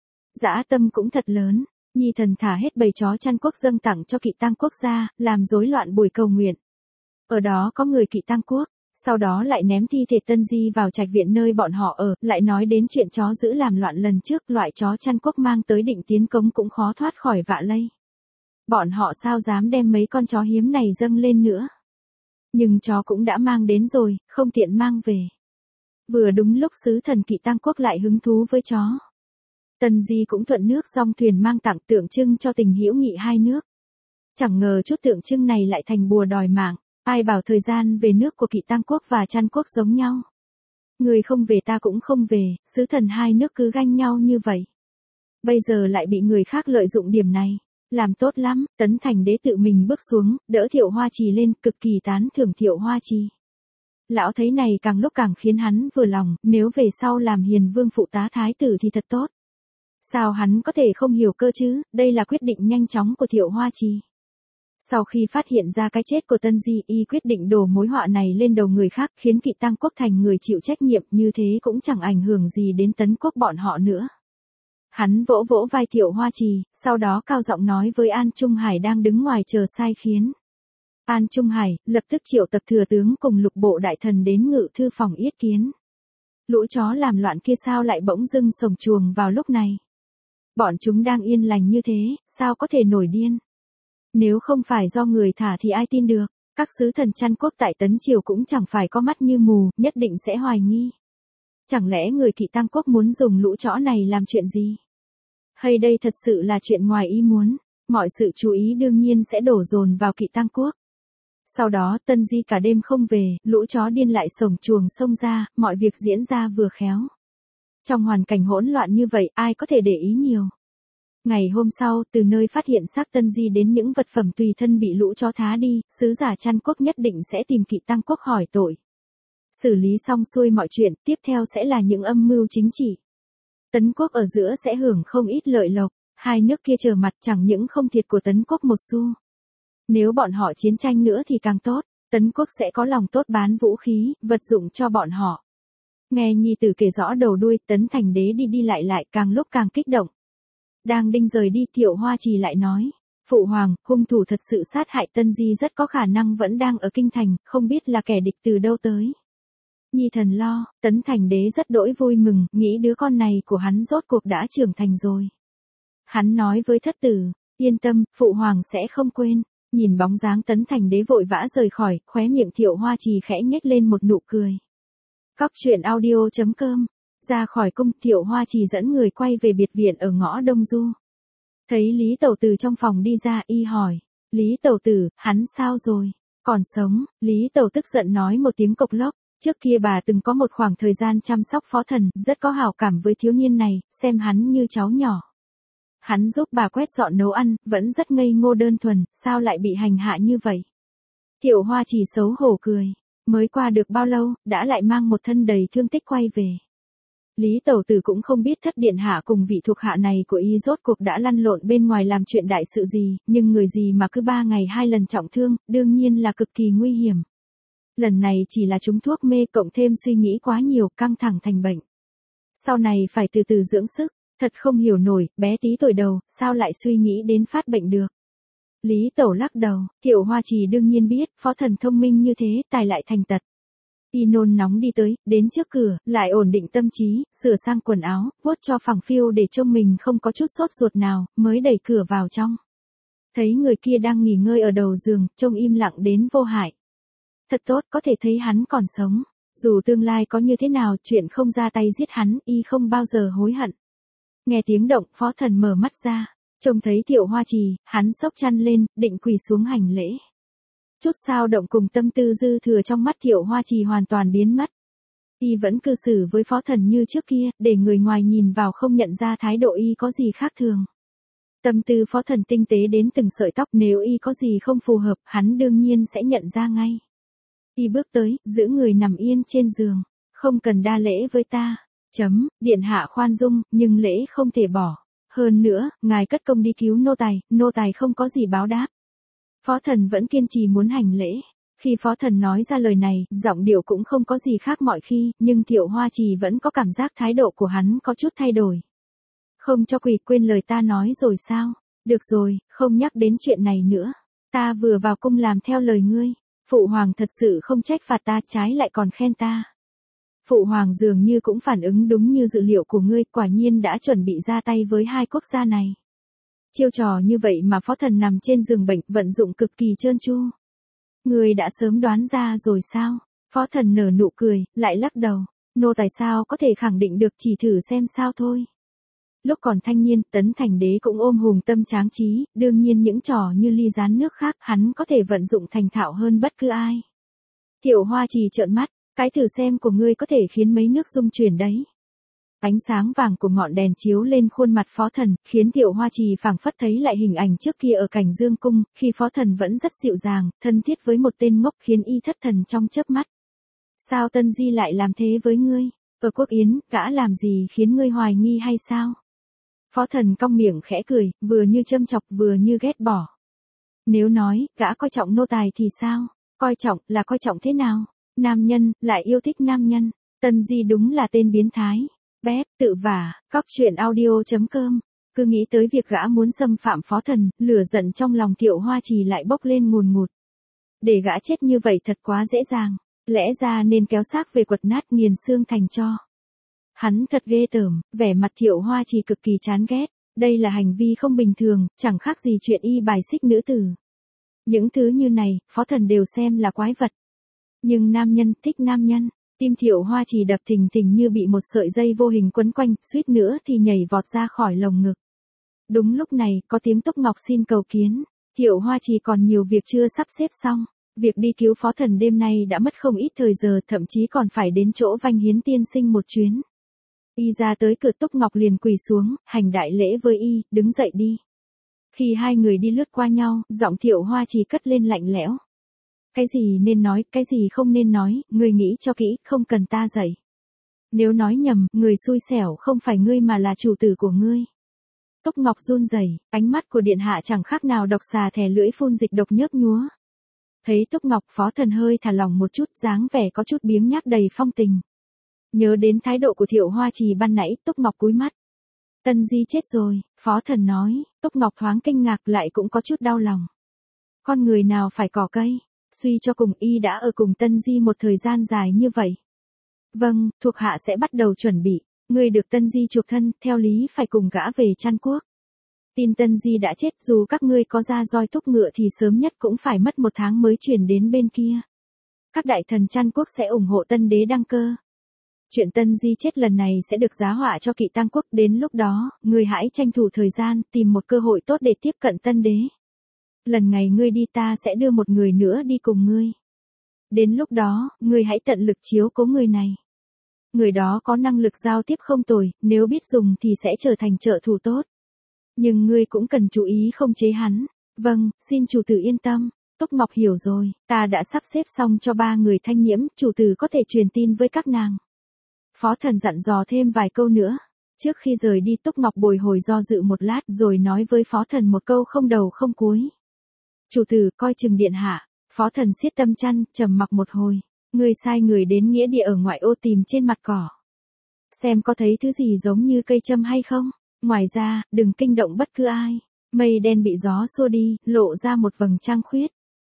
Dã tâm cũng thật lớn, Nhi thần thả hết bầy chó chăn quốc dâng tặng cho Kỵ Tang quốc gia, làm rối loạn buổi cầu nguyện. Ở đó có người Kỵ Tang quốc, sau đó lại ném thi thể Tân Di vào trạch viện nơi bọn họ ở, lại nói đến chuyện chó giữ làm loạn lần trước, loại chó chăn quốc mang tới Định Tiến Cống cũng khó thoát khỏi vạ lây. Bọn họ sao dám đem mấy con chó hiếm này dâng lên nữa. Nhưng chó cũng đã mang đến rồi, không tiện mang về. Vừa đúng lúc sứ thần Kỵ Tang quốc lại hứng thú với chó. Tân Di cũng thuận nước dong thuyền mang tặng tượng trưng cho tình hữu nghị hai nước. Chẳng ngờ chút tượng trưng này lại thành bùa đòi mạng, ai bảo thời gian về nước của Kỵ Tang quốc và Chăn quốc giống nhau. Người không về ta cũng không về, sứ thần hai nước cứ ganh nhau như vậy. Bây giờ lại bị người khác lợi dụng điểm này, làm tốt lắm. Tấn Thành Đế tự mình bước xuống, đỡ Thiệu Hoa Trì lên, cực kỳ tán thưởng Thiệu Hoa Trì. Lão thấy này càng lúc càng khiến hắn vừa lòng, nếu về sau làm Hiền Vương phụ tá thái tử thì thật tốt. Sao hắn có thể không hiểu cơ chứ, đây là quyết định nhanh chóng của Thiệu Hoa Trì. Sau khi phát hiện ra cái chết của Tân Di, y quyết định đổ mối họa này lên đầu người khác, khiến Kỵ Tang quốc thành người chịu trách nhiệm, như thế cũng chẳng ảnh hưởng gì đến Tấn quốc bọn họ nữa. Hắn vỗ vỗ vai Thiệu Hoa Trì, sau đó cao giọng nói với An Trung Hải đang đứng ngoài chờ sai khiến. An Trung Hải lập tức triệu tập thừa tướng cùng lục bộ đại thần đến ngự thư phòng yết kiến. Lũ chó làm loạn kia sao lại bỗng dưng sổng chuồng vào lúc này? Bọn chúng đang yên lành như thế, sao có thể nổi điên? Nếu không phải do người thả thì ai tin được? Các sứ thần Chăn quốc tại Tấn Triều cũng chẳng phải có mắt như mù, nhất định sẽ hoài nghi. Chẳng lẽ người Kỵ Tang quốc muốn dùng lũ chó này làm chuyện gì? Hay đây thật sự là chuyện ngoài ý muốn? Mọi sự chú ý đương nhiên sẽ đổ dồn vào Kỵ Tang quốc. Sau đó Tân Di cả đêm không về, lũ chó điên lại sổng chuồng xông ra, mọi việc diễn ra vừa khéo. Trong hoàn cảnh hỗn loạn như vậy, ai có thể để ý nhiều. Ngày hôm sau, từ nơi phát hiện xác Tân Di đến những vật phẩm tùy thân bị lũ chó thá đi, sứ giả Chăn quốc nhất định sẽ tìm Kỵ Tang quốc hỏi tội. Xử lý xong xuôi mọi chuyện, tiếp theo sẽ là những âm mưu chính trị. Tấn quốc ở giữa sẽ hưởng không ít lợi lộc, hai nước kia trở mặt chẳng những không thiệt của Tấn quốc một xu. Nếu bọn họ chiến tranh nữa thì càng tốt, Tấn quốc sẽ có lòng tốt bán vũ khí, vật dụng cho bọn họ. Nghe nhi tử kể rõ đầu đuôi, Tấn Thành Đế đi đi lại càng lúc càng kích động. Đang định rời đi, Thiệu Hoa Trì lại nói, Phụ Hoàng, hung thủ thật sự sát hại Tân Di rất có khả năng vẫn đang ở kinh thành, không biết là kẻ địch từ đâu tới. Nhi thần lo. Tấn Thành Đế rất đỗi vui mừng, nghĩ đứa con này của hắn rốt cuộc đã trưởng thành rồi. Hắn nói với thất tử, yên tâm, Phụ Hoàng sẽ không quên. Nhìn bóng dáng Tấn Thành Đế vội vã rời khỏi, khóe miệng Thiệu Hoa Trì khẽ nhếch lên một nụ cười. Cóc truyện audio.com. Ra khỏi cung, Thiệu Hoa Trì dẫn người quay về biệt viện ở ngõ Đông Du. Thấy Lý Tẩu Tử trong phòng đi ra, y hỏi, Lý Tẩu Tử, hắn sao rồi? Còn sống? Lý Tẩu tức giận nói một tiếng cộc lốc. Trước kia bà từng có một khoảng thời gian chăm sóc Phó Thần, rất có hảo cảm với thiếu niên này, xem hắn như cháu nhỏ. Hắn giúp bà quét dọn nấu ăn, vẫn rất ngây ngô đơn thuần, sao lại bị hành hạ như vậy? Thiệu Hoa Trì xấu hổ cười, mới qua được bao lâu, đã lại mang một thân đầy thương tích quay về. Lý Tẩu Tử cũng không biết thất điện hạ cùng vị thuộc hạ này của y rốt cuộc đã lăn lộn bên ngoài làm chuyện đại sự gì, nhưng người gì mà cứ 3 ngày 2 lần trọng thương, đương nhiên là cực kỳ nguy hiểm. Lần này chỉ là trúng thuốc mê cộng thêm suy nghĩ quá nhiều, căng thẳng thành bệnh. Sau này phải từ từ dưỡng sức, thật không hiểu nổi, bé tí tuổi đầu, sao lại suy nghĩ đến phát bệnh được. Lý Tẩu lắc đầu, Thiệu Hoa Trì đương nhiên biết, Phó Thần thông minh như thế, tài lại thành tật. Y nôn nóng đi tới, đến trước cửa, lại ổn định tâm trí, sửa sang quần áo, vuốt cho phẳng phiu để trông mình không có chút sốt ruột nào, mới đẩy cửa vào trong. Thấy người kia đang nghỉ ngơi ở đầu giường, trông im lặng đến vô hại. Thật tốt, có thể thấy hắn còn sống. Dù tương lai có như thế nào, chuyện không ra tay giết hắn, y không bao giờ hối hận. Nghe tiếng động, Phó Thần mở mắt ra, trông thấy Thiệu Hoa Trì, hắn xốc chăn lên, định quỳ xuống hành lễ. Chút sao động cùng tâm tư dư thừa trong mắt Thiệu Hoa Trì hoàn toàn biến mất. Y vẫn cư xử với Phó Thần như trước kia, để người ngoài nhìn vào không nhận ra thái độ y có gì khác thường. Tâm tư Phó Thần tinh tế đến từng sợi tóc, nếu y có gì không phù hợp, hắn đương nhiên sẽ nhận ra ngay. Y bước tới, giữ người nằm yên trên giường, không cần đa lễ với ta. Điện hạ khoan dung, nhưng lễ không thể bỏ. Hơn nữa, ngài cất công đi cứu nô tài không có gì báo đáp. Phó Thần vẫn kiên trì muốn hành lễ. Khi phó thần nói ra lời này, giọng điệu cũng không có gì khác mọi khi, nhưng Thiệu Hoa Trì vẫn có cảm giác thái độ của hắn có chút thay đổi. Không cho quỳ, quên lời ta nói rồi sao? Được rồi, không nhắc đến chuyện này nữa. Ta vừa vào cung làm theo lời ngươi. Phụ hoàng thật sự không trách phạt ta, trái lại còn khen ta. Phụ hoàng dường như cũng phản ứng đúng như dự liệu của ngươi, quả nhiên đã chuẩn bị ra tay với hai quốc gia này. Chiêu trò như vậy mà phó thần nằm trên giường bệnh vận dụng cực kỳ trơn tru. Ngươi đã sớm đoán ra rồi sao? Phó thần nở nụ cười, lại lắc đầu. Nô tại sao có thể khẳng định được, chỉ thử xem sao thôi. Lúc còn thanh niên, Tấn Thành Đế cũng ôm hùng tâm tráng trí, đương nhiên những trò như ly gián nước khác hắn có thể vận dụng thành thạo hơn bất cứ ai. Thiệu Hoa Trì trợn mắt, cái thử xem của ngươi có thể khiến mấy nước rung chuyển đấy. Ánh sáng vàng của ngọn đèn chiếu lên khuôn mặt phó thần, khiến Thiệu Hoa Trì phảng phất thấy lại hình ảnh trước kia ở Cảnh Dương Cung, khi phó thần vẫn rất dịu dàng, thân thiết với một tên ngốc, khiến y thất thần trong chớp mắt. Sao Tân Di lại làm thế với ngươi? Ở Quốc Yến, gã làm gì khiến ngươi hoài nghi hay sao? Phó thần cong miệng khẽ cười, vừa như châm chọc vừa như ghét bỏ. Nếu nói, gã coi trọng nô tài thì sao? Coi trọng là coi trọng thế nào? Nam nhân, lại yêu thích nam nhân. Tân Di đúng là tên biến thái. Bép, tự vả, cóc truyện audio.com. Cứ nghĩ tới việc gã muốn xâm phạm phó thần, lửa giận trong lòng Thiệu Hoa Trì lại bốc lên ngùn ngụt. Để gã chết như vậy thật quá dễ dàng. Lẽ ra nên kéo xác về quật nát nghiền xương thành tro. Hắn thật ghê tởm, vẻ mặt Thiệu Hoa Trì cực kỳ chán ghét. Đây là hành vi không bình thường, chẳng khác gì chuyện y bài xích nữ tử. Những thứ như này, phó thần đều xem là quái vật. Nhưng nam nhân thích nam nhân. Tim Thiệu Hoa Trì đập thình thình như bị một sợi dây vô hình quấn quanh, suýt nữa thì nhảy vọt ra khỏi lồng ngực. Đúng lúc này, có tiếng Túc Ngọc xin cầu kiến. Thiệu Hoa Trì còn nhiều việc chưa sắp xếp xong. Việc đi cứu phó thần đêm nay đã mất không ít thời giờ, thậm chí còn phải đến chỗ Vanh Hiến tiên sinh một chuyến. Y ra tới cửa, Túc Ngọc liền quỳ xuống, hành đại lễ với y, đứng dậy đi. Khi hai người đi lướt qua nhau, giọng Thiệu Hoa Trì cất lên lạnh lẽo. Cái gì nên nói, cái gì không nên nói, ngươi nghĩ cho kỹ, không cần ta dạy. Nếu nói nhầm, người xui xẻo không phải ngươi mà là chủ tử của ngươi. Túc Ngọc run rẩy, ánh mắt của điện hạ chẳng khác nào độc xà thè lưỡi phun dịch độc nhớp nhúa. Thấy Túc Ngọc, phó thần hơi thả lỏng một chút, dáng vẻ có chút biếng nhác đầy phong tình. Nhớ đến thái độ của Thiệu Hoa Trì ban nãy, Túc Ngọc cúi mắt. Tân Di chết rồi, phó thần nói. Túc Ngọc thoáng kinh ngạc, lại cũng có chút đau lòng. Con người nào phải cỏ cây. Suy cho cùng y đã ở cùng Tân Di một thời gian dài như vậy. Vâng, thuộc hạ sẽ bắt đầu chuẩn bị. Người được Tân Di chuộc thân, theo lý phải cùng gã về Trăn Quốc. Tin Tân Di đã chết, dù các ngươi có ra roi thúc ngựa thì sớm nhất cũng phải mất 1 tháng mới chuyển đến bên kia. Các đại thần Trăn Quốc sẽ ủng hộ Tân Đế đăng cơ. Chuyện Tân Di chết lần này sẽ được giá họa cho Kỵ Tăng Quốc, đến lúc đó, ngươi hãy tranh thủ thời gian, tìm một cơ hội tốt để tiếp cận Tân Đế. Lần ngày ngươi đi ta sẽ đưa một người nữa đi cùng ngươi. Đến lúc đó, ngươi hãy tận lực chiếu cố người này. Người đó có năng lực giao tiếp không tồi, nếu biết dùng thì sẽ trở thành trợ thủ tốt. Nhưng ngươi cũng cần chú ý không chế hắn. Vâng, xin chủ tử yên tâm. Túc Ngọc hiểu rồi, ta đã sắp xếp xong cho 3 người thanh nhiễm, chủ tử có thể truyền tin với các nàng. Phó thần dặn dò thêm vài câu nữa. Trước khi rời đi, Túc Ngọc bồi hồi do dự một lát rồi nói với phó thần một câu không đầu không cuối. Chủ tử, coi chừng điện hạ. Phó thần siết tâm chăn, trầm mặc một hồi. Ngươi sai người đến nghĩa địa ở ngoại ô tìm trên mặt cỏ. Xem có thấy thứ gì giống như cây châm hay không. Ngoài ra, đừng kinh động bất cứ ai. Mây đen bị gió xua đi, lộ ra một vầng trăng khuyết.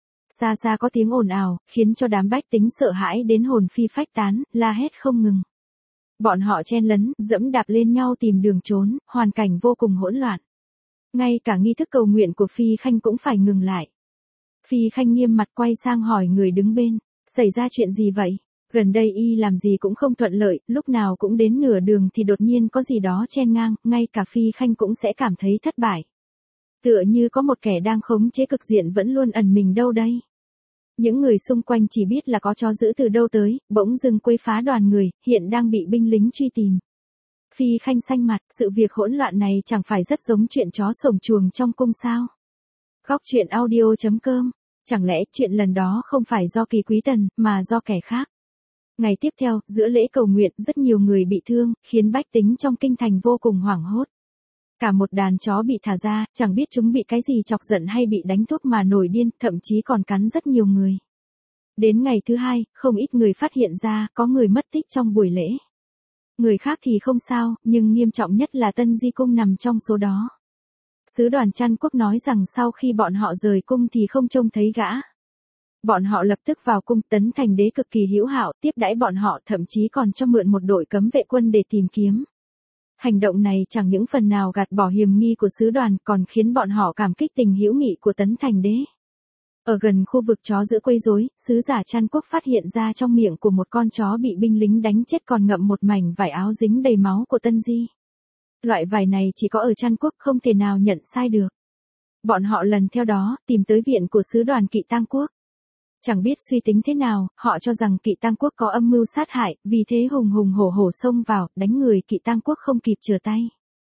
Xa xa có tiếng ồn ào, khiến cho đám bách tính sợ hãi đến hồn phi phách tán, la hét không ngừng. Bọn họ chen lấn, dẫm đạp lên nhau tìm đường trốn, hoàn cảnh vô cùng hỗn loạn. Ngay cả nghi thức cầu nguyện của Phi Khanh cũng phải ngừng lại. Phi Khanh nghiêm mặt quay sang hỏi người đứng bên, xảy ra chuyện gì vậy? Gần đây y làm gì cũng không thuận lợi, lúc nào cũng đến nửa đường thì đột nhiên có gì đó chen ngang, ngay cả Phi Khanh cũng sẽ cảm thấy thất bại. Tựa như có một kẻ đang khống chế cục diện vẫn luôn ẩn mình đâu đây. Những người xung quanh chỉ biết là có chó dữ từ đâu tới, bỗng dưng quấy phá đoàn người, hiện đang bị binh lính truy tìm. Phi Khanh xanh mặt, sự việc hỗn loạn này chẳng phải rất giống chuyện chó sổng chuồng trong cung sao. Góc truyện audio.com, chẳng lẽ chuyện lần đó không phải do Kỳ Quý Tần, mà do kẻ khác. Ngày tiếp theo, giữa lễ cầu nguyện, rất nhiều người bị thương, khiến bách tính trong kinh thành vô cùng hoảng hốt. Cả một đàn chó bị thả ra, chẳng biết chúng bị cái gì chọc giận hay bị đánh thuốc mà nổi điên, thậm chí còn cắn rất nhiều người. Đến ngày thứ hai, không ít người phát hiện ra có người mất tích trong buổi lễ. Người khác thì không sao, nhưng nghiêm trọng nhất là Tân Di Cung nằm trong số đó. Sứ đoàn Trăn Quốc nói rằng sau khi bọn họ rời cung thì không trông thấy gã. Bọn họ lập tức vào cung, Tấn Thành Đế cực kỳ hữu hảo, tiếp đãi bọn họ, thậm chí còn cho mượn một đội cấm vệ quân để tìm kiếm. Hành động này chẳng những phần nào gạt bỏ hiềm nghi của sứ đoàn, còn khiến bọn họ cảm kích tình hữu nghị của Tấn Thành Đế. Ở gần khu vực chó giữ quấy rối, sứ giả Trăn Quốc phát hiện ra trong miệng của một con chó bị binh lính đánh chết còn ngậm một mảnh vải áo dính đầy máu của Tân Di. Loại vải này chỉ có ở Trăn Quốc, không thể nào nhận sai được. Bọn họ lần theo đó, tìm tới viện của sứ đoàn Kỵ Tang Quốc. Chẳng biết suy tính thế nào, họ cho rằng Kỵ Tang Quốc có âm mưu sát hại, vì thế hùng hùng hổ hổ xông vào, đánh người Kỵ Tang Quốc không kịp trở tay.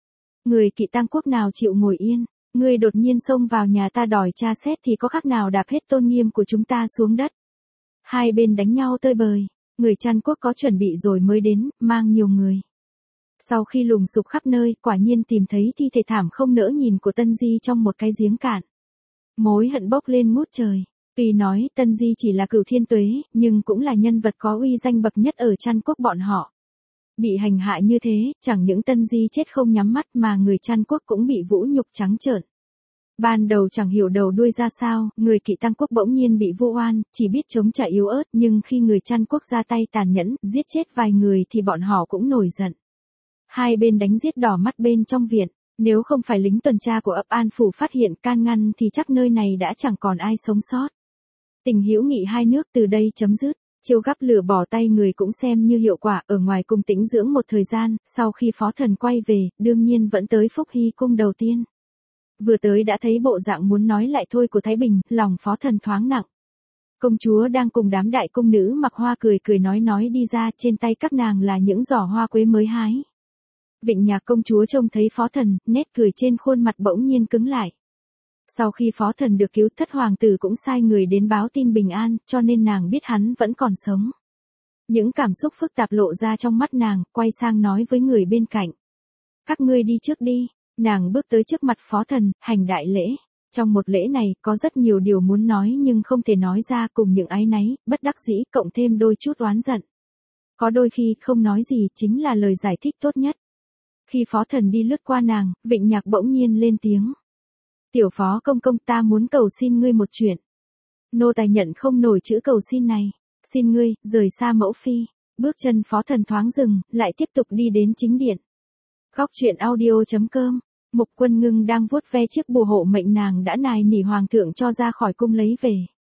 Người Kỵ Tang Quốc nào chịu ngồi yên, người đột nhiên xông vào nhà ta đòi tra xét thì có khác nào đạp hết tôn nghiêm của chúng ta xuống đất. Hai bên đánh nhau tơi bời, người Trăn Quốc có chuẩn bị rồi mới đến, mang nhiều người. Sau khi lùng sục khắp nơi, quả nhiên tìm thấy thi thể thảm không nỡ nhìn của Tân Di trong một cái giếng cạn. Mối hận bốc lên ngút trời. Tuy nói Tân Di chỉ là cửu thiên tuế, nhưng cũng là nhân vật có uy danh bậc nhất ở Trăn Quốc bọn họ. Bị hành hạ như thế, chẳng những Tân Di chết không nhắm mắt mà người Trăn Quốc cũng bị vũ nhục trắng trợn. Ban đầu chẳng hiểu đầu đuôi ra sao, người Kỵ Tang Quốc bỗng nhiên bị vu oan, chỉ biết chống trả yếu ớt, nhưng khi người Trăn Quốc ra tay tàn nhẫn, giết chết vài người thì bọn họ cũng nổi giận. Hai bên đánh giết đỏ mắt bên trong viện, nếu không phải lính tuần tra của ấp An Phủ phát hiện can ngăn thì chắc nơi này đã chẳng còn ai sống sót. Tình hữu nghị hai nước từ đây chấm dứt, chiêu gắp lửa bỏ tay người cũng xem như hiệu quả. Ở ngoài cung tĩnh dưỡng một thời gian, sau khi phó thần quay về, đương nhiên vẫn tới Phúc Hy cung đầu tiên. Vừa tới đã thấy bộ dạng muốn nói lại thôi của Thái Bình, lòng phó thần thoáng nặng. Công chúa đang cùng đám đại cung nữ mặc hoa cười cười nói đi ra, trên tay các nàng là những giỏ hoa quế mới hái. Vịnh Nhạc công chúa trông thấy phó thần, nét cười trên khuôn mặt bỗng nhiên cứng lại. Sau khi phó thần được cứu, thất hoàng tử cũng sai người đến báo tin bình an, cho nên nàng biết hắn vẫn còn sống. Những cảm xúc phức tạp lộ ra trong mắt nàng, quay sang nói với người bên cạnh. Các ngươi đi trước đi. Nàng bước tới trước mặt phó thần, hành đại lễ. Trong một lễ này, có rất nhiều điều muốn nói nhưng không thể nói ra, cùng những áy náy, bất đắc dĩ, cộng thêm đôi chút oán giận. Có đôi khi không nói gì chính là lời giải thích tốt nhất. Khi phó thần đi lướt qua nàng, Vịnh Nhạc bỗng nhiên lên tiếng. Tiểu phó công công, ta muốn cầu xin ngươi một chuyện. Nô tài nhận không nổi chữ cầu xin này. Xin ngươi, rời xa mẫu phi. Bước chân phó thần thoáng dừng, lại tiếp tục đi đến chính điện. Góc truyện audio.com. Mục Quân Ngưng đang vuốt ve chiếc bùa hộ mệnh nàng đã nài nỉ hoàng thượng cho ra khỏi cung lấy về.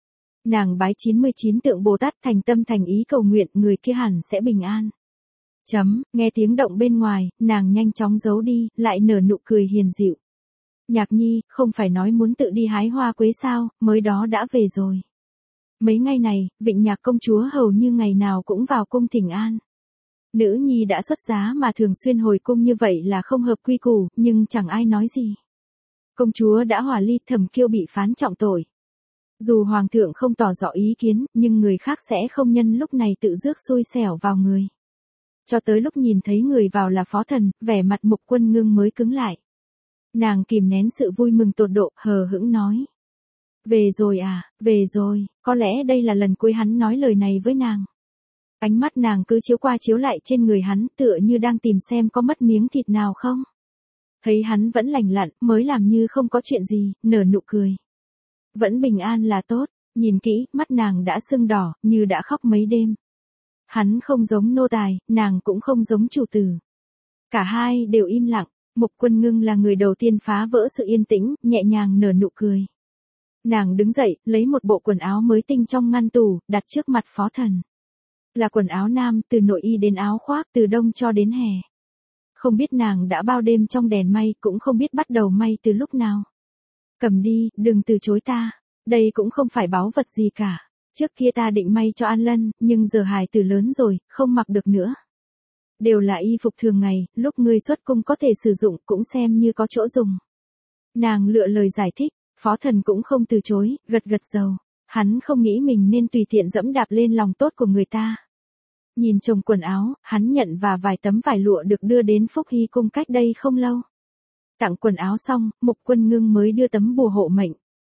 Nàng bái 99 tượng Bồ Tát, thành tâm thành ý cầu nguyện người kia hẳn sẽ bình an. Nghe tiếng động bên ngoài, nàng nhanh chóng giấu đi, lại nở nụ cười hiền dịu. Nhạc nhi, không phải nói muốn tự đi hái hoa quế sao, mới đó đã về rồi. Mấy ngày này, Vịnh Nhạc công chúa hầu như ngày nào cũng vào cung thỉnh an. Nữ nhi đã xuất giá mà thường xuyên hồi cung như vậy là không hợp quy củ, nhưng chẳng ai nói gì. Công chúa đã hỏa ly, Thẩm Kiêu bị phán trọng tội. Dù hoàng thượng không tỏ rõ ý kiến, nhưng người khác sẽ không nhân lúc này tự rước xui xẻo vào người. Cho tới lúc nhìn thấy người vào là phó thần, vẻ mặt Mục Quân Ngưng mới cứng lại. Nàng kìm nén sự vui mừng tột độ, hờ hững nói. Về rồi à, về rồi, có lẽ đây là lần cuối hắn nói lời này với nàng. Ánh mắt nàng cứ chiếu qua chiếu lại trên người hắn, tựa như đang tìm xem có mất miếng thịt nào không. Thấy hắn vẫn lành lặn, mới làm như không có chuyện gì, nở nụ cười. Vẫn bình an là tốt, nhìn kỹ, mắt nàng đã sưng đỏ, như đã khóc mấy đêm. Hắn không giống nô tài, nàng cũng không giống chủ tử. Cả hai đều im lặng. Mục Quân Ngưng là người đầu tiên phá vỡ sự yên tĩnh, nhẹ nhàng nở nụ cười. Nàng đứng dậy, lấy một bộ quần áo mới tinh trong ngăn tủ, đặt trước mặt phó thần. Là quần áo nam, từ nội y đến áo khoác, từ đông cho đến hè. Không biết nàng đã bao đêm trong đèn may, cũng không biết bắt đầu may từ lúc nào. Cầm đi, đừng từ chối ta. Đây cũng không phải báu vật gì cả. Trước kia ta định may cho An Lân, nhưng giờ hài tử lớn rồi, không mặc được nữa. Đều là y phục thường ngày, lúc ngươi xuất cung có thể sử dụng, cũng xem như có chỗ dùng. Nàng lựa lời giải thích, phó thần cũng không từ chối, gật gật đầu. Hắn không nghĩ mình nên tùy tiện dẫm đạp lên lòng tốt của người ta. Nhìn chồng quần áo, hắn nhận và vài tấm vải lụa được đưa đến Phúc Hy cung cách đây không lâu. Tặng quần áo xong, Mục Quân Ngưng mới đưa tấm bùa hộ mệnh.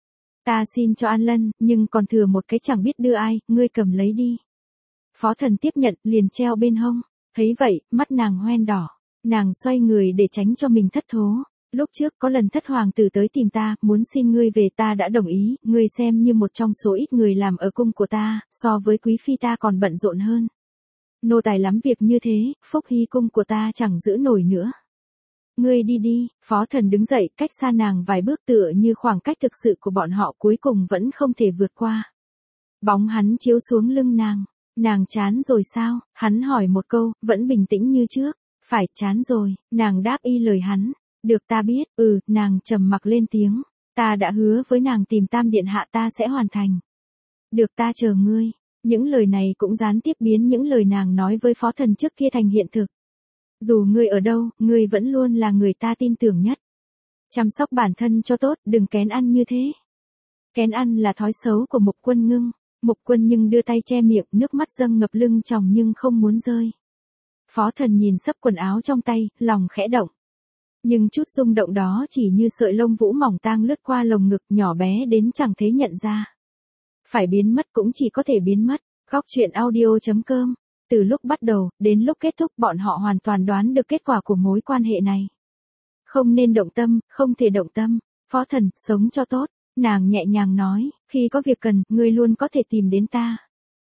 Ta xin cho An Lân, nhưng còn thừa một cái chẳng biết đưa ai, ngươi cầm lấy đi. Phó Thần tiếp nhận, liền treo bên hông. Thấy vậy, mắt nàng hoen đỏ. Nàng xoay người để tránh cho mình thất thố. Lúc trước có lần Thất hoàng tử tới tìm ta, muốn xin ngươi về, ta đã đồng ý, ngươi xem như một trong số ít người làm ở cung của ta, so với quý phi ta còn bận rộn hơn. Nô tài lắm việc như thế, phúc hy cung của ta chẳng giữ nổi nữa. Ngươi đi đi. Phó Thần đứng dậy, cách xa nàng vài bước, tựa như khoảng cách thực sự của bọn họ cuối cùng vẫn không thể vượt qua. Bóng hắn chiếu xuống lưng nàng. Nàng chán rồi sao? Hắn hỏi một câu, vẫn bình tĩnh như trước. Phải, chán rồi. Nàng đáp y lời hắn. Được, ta biết. Nàng trầm mặc lên tiếng. Ta đã hứa với nàng tìm Tam điện hạ, ta sẽ hoàn thành. Được, ta chờ ngươi. Những lời này cũng gián tiếp biến những lời nàng nói với Phó Thần trước kia thành hiện thực. Dù ngươi ở đâu, ngươi vẫn luôn là người ta tin tưởng nhất. Chăm sóc bản thân cho tốt, đừng kén ăn như thế. Kén ăn là thói xấu của Mục Quân Ngưng. Mục Quân Nhưng đưa tay che miệng, nước mắt dâng ngập lưng tròng nhưng không muốn rơi. Phó Thần nhìn sấp quần áo trong tay, lòng khẽ động. Nhưng chút rung động đó chỉ như sợi lông vũ mỏng tang lướt qua lồng ngực, nhỏ bé đến chẳng thể nhận ra. Phải biến mất cũng chỉ có thể biến mất. Góc truyện audio.com. Từ lúc bắt đầu, đến lúc kết thúc, bọn họ hoàn toàn đoán được kết quả của mối quan hệ này. Không nên động tâm, không thể động tâm. Phó Thần, sống cho tốt. Nàng nhẹ nhàng nói, khi có việc cần, ngươi luôn có thể tìm đến ta.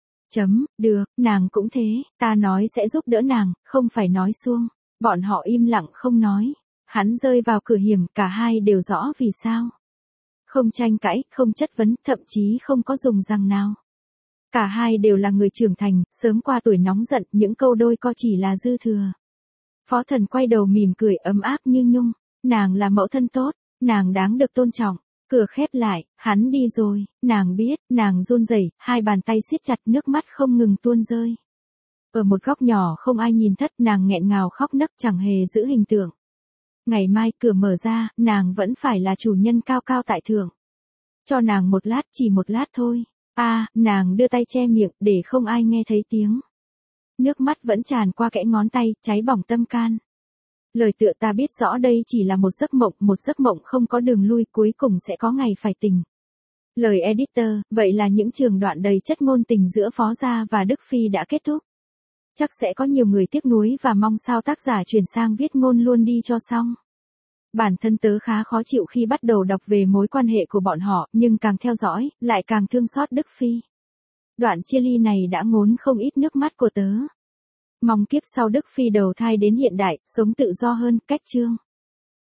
Được, nàng cũng thế, ta nói sẽ giúp đỡ nàng, không phải nói suông. Bọn họ im lặng không nói. Hắn rơi vào cửa hiểm, cả hai đều rõ vì sao. Không tranh cãi, không chất vấn, thậm chí không có dùng răng nào. Cả hai đều là người trưởng thành, sớm qua tuổi nóng giận, những câu đôi co chỉ là dư thừa. Phó Thần quay đầu mỉm cười ấm áp như nhung. Nàng là mẫu thân tốt, nàng đáng được tôn trọng. Cửa khép lại, hắn đi rồi, nàng biết, nàng run rẩy, hai bàn tay siết chặt, nước mắt không ngừng tuôn rơi. Ở một góc nhỏ không ai nhìn thất, nàng nghẹn ngào khóc nấc chẳng hề giữ hình tượng. Ngày mai cửa mở ra, nàng vẫn phải là chủ nhân cao cao tại thượng. Cho nàng một lát, chỉ một lát thôi. Nàng đưa tay che miệng để không ai nghe thấy tiếng. Nước mắt vẫn tràn qua kẽ ngón tay, cháy bỏng tâm can. Lời tựa ta biết rõ đây chỉ là một giấc mộng không có đường lui, cuối cùng sẽ có ngày phải tỉnh. Lời editor, vậy là những trường đoạn đầy chất ngôn tình giữa Phó Gia và Đức Phi đã kết thúc. Chắc sẽ có nhiều người tiếc nuối và mong sao tác giả chuyển sang viết ngôn luôn đi cho xong. Bản thân tớ khá khó chịu khi bắt đầu đọc về mối quan hệ của bọn họ, nhưng càng theo dõi, lại càng thương xót Đức Phi. Đoạn chia ly này đã ngốn không ít nước mắt của tớ. Mong kiếp sau Đức Phi đầu thai đến hiện đại, sống tự do hơn, cách chương.